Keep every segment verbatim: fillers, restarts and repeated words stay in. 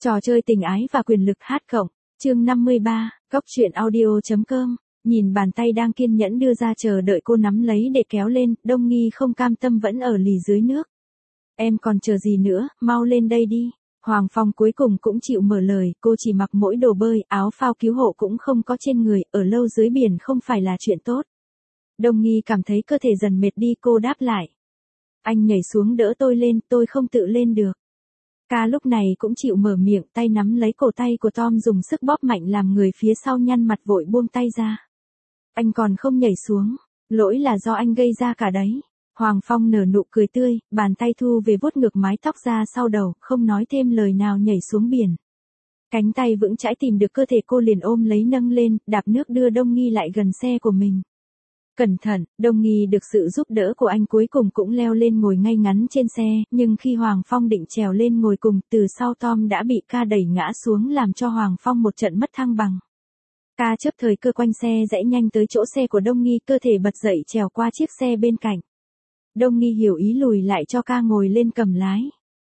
Trò chơi tình ái và quyền lực hát cộng, chương năm mươi ba, góc truyện audio.com, nhìn bàn tay đang kiên nhẫn đưa ra chờ đợi cô nắm lấy để kéo lên, Đông Nghi không cam tâm vẫn ở lì dưới nước. Em còn chờ gì nữa, mau lên đây đi. Hoàng Phong cuối cùng cũng chịu mở lời, cô chỉ mặc mỗi đồ bơi, áo phao cứu hộ cũng không có trên người, ở lâu dưới biển không phải là chuyện tốt. Đông Nghi cảm thấy cơ thể dần mệt đi, cô đáp lại. Anh nhảy xuống đỡ tôi lên, tôi không tự lên được. Ca lúc này cũng chịu mở miệng, tay nắm lấy cổ tay của Tom dùng sức bóp mạnh làm người phía sau nhăn mặt vội buông tay ra. Anh còn không nhảy xuống, lỗi là do anh gây ra cả đấy. Hoàng Phong nở nụ cười tươi, bàn tay thu về vuốt ngược mái tóc ra sau đầu, không nói thêm lời nào nhảy xuống biển. Cánh tay vững chãi tìm được cơ thể cô liền ôm lấy nâng lên, đạp nước đưa Đông Nghi lại gần xe của mình. Cẩn thận, Đông Nghi được sự giúp đỡ của anh cuối cùng cũng leo lên ngồi ngay ngắn trên xe, nhưng khi Hoàng Phong định trèo lên ngồi cùng, từ sau Tom đã bị Ca đẩy ngã xuống làm cho Hoàng Phong một trận mất thăng bằng. Ca chớp thời cơ quanh xe rẽ nhanh tới chỗ xe của Đông Nghi, cơ thể bật dậy trèo qua chiếc xe bên cạnh. Đông Nghi hiểu ý lùi lại cho Ca ngồi lên cầm lái.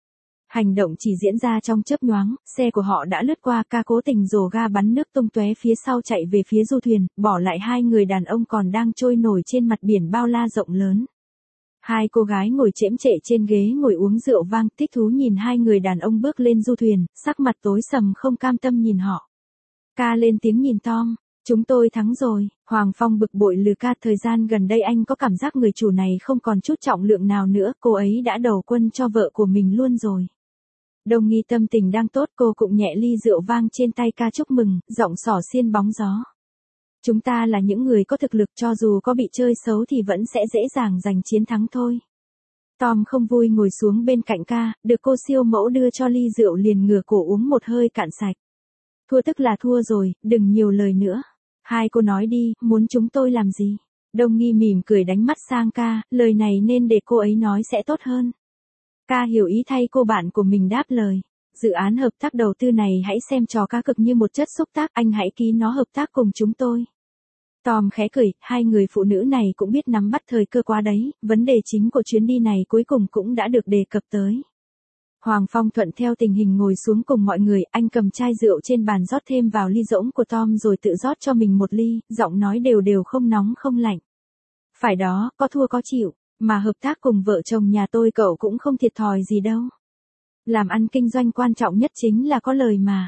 Hành động chỉ diễn ra trong chớp nhoáng, xe của họ đã lướt qua, Ca cố tình rồ ga bắn nước tung tóe phía sau chạy về phía du thuyền, bỏ lại hai người đàn ông còn đang trôi nổi trên mặt biển bao la rộng lớn. Hai cô gái ngồi chễm chệ trên ghế ngồi uống rượu vang, thích thú nhìn hai người đàn ông bước lên du thuyền, sắc mặt tối sầm không cam tâm nhìn họ. Ca lên tiếng nhìn Tom. Chúng tôi thắng rồi. Hoàng Phong bực bội lừa Ca, thời gian gần đây anh có cảm giác người chủ này không còn chút trọng lượng nào nữa, cô ấy đã đầu quân cho vợ của mình luôn rồi. Đông Nghi tâm tình đang tốt, cô cũng nhẹ ly rượu vang trên tay Ca chúc mừng, giọng xỏ xiên bóng gió. Chúng ta là những người có thực lực, cho dù có bị chơi xấu thì vẫn sẽ dễ dàng giành chiến thắng thôi. Tom không vui ngồi xuống bên cạnh Ca, được cô siêu mẫu đưa cho ly rượu liền ngửa cổ uống một hơi cạn sạch. Thua tức là thua rồi, đừng nhiều lời nữa. Hai cô nói đi, muốn chúng tôi làm gì? Đông Nghi mỉm cười đánh mắt sang Ca, lời này nên để cô ấy nói sẽ tốt hơn. Ca hiểu ý thay cô bạn của mình đáp lời. Dự án hợp tác đầu tư này hãy xem trò cá cực như một chất xúc tác, anh hãy ký nó hợp tác cùng chúng tôi. Tom khẽ cười, hai người phụ nữ này cũng biết nắm bắt thời cơ quá đấy, vấn đề chính của chuyến đi này cuối cùng cũng đã được đề cập tới. Hoàng Phong thuận theo tình hình ngồi xuống cùng mọi người, anh cầm chai rượu trên bàn rót thêm vào ly rỗng của Tom rồi tự rót cho mình một ly, giọng nói đều đều không nóng không lạnh. Phải đó, có thua có chịu, mà hợp tác cùng vợ chồng nhà tôi cậu cũng không thiệt thòi gì đâu. Làm ăn kinh doanh quan trọng nhất chính là có lời mà.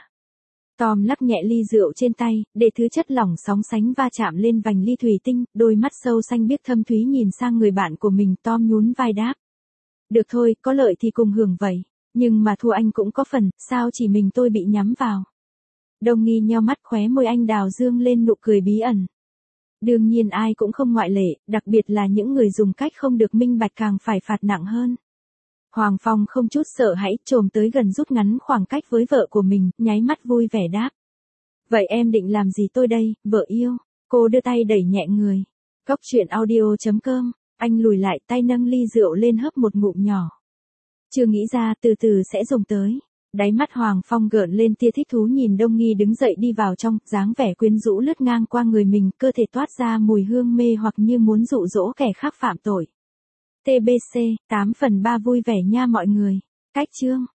Tom lắc nhẹ ly rượu trên tay, để thứ chất lỏng sóng sánh va chạm lên vành ly thủy tinh, đôi mắt sâu xanh biếc thâm thúy nhìn sang người bạn của mình, Tom nhún vai đáp. Được thôi, có lợi thì cùng hưởng vậy. Nhưng mà thua anh cũng có phần, sao chỉ mình tôi bị nhắm vào. Đông Nghi nheo mắt, khóe môi anh đào dương lên nụ cười bí ẩn. Đương nhiên ai cũng không ngoại lệ, đặc biệt là những người dùng cách không được minh bạch càng phải phạt nặng hơn. Hoàng Phong không chút sợ hãi, chồm tới gần rút ngắn khoảng cách với vợ của mình, nháy mắt vui vẻ đáp. Vậy em định làm gì tôi đây, vợ yêu? Cô đưa tay đẩy nhẹ người. Góc truyện audio.com, anh lùi lại, tay nâng ly rượu lên hớp một ngụm nhỏ. Chưa nghĩ ra, từ từ sẽ dùng tới. Đáy mắt Hoàng Phong gợn lên tia thích thú nhìn Đông Nghi đứng dậy đi vào trong, dáng vẻ quyến rũ lướt ngang qua người mình, cơ thể toát ra mùi hương mê hoặc như muốn dụ dỗ kẻ khác phạm tội. tê bê xê, tám phần ba vui vẻ nha mọi người. Cách chương.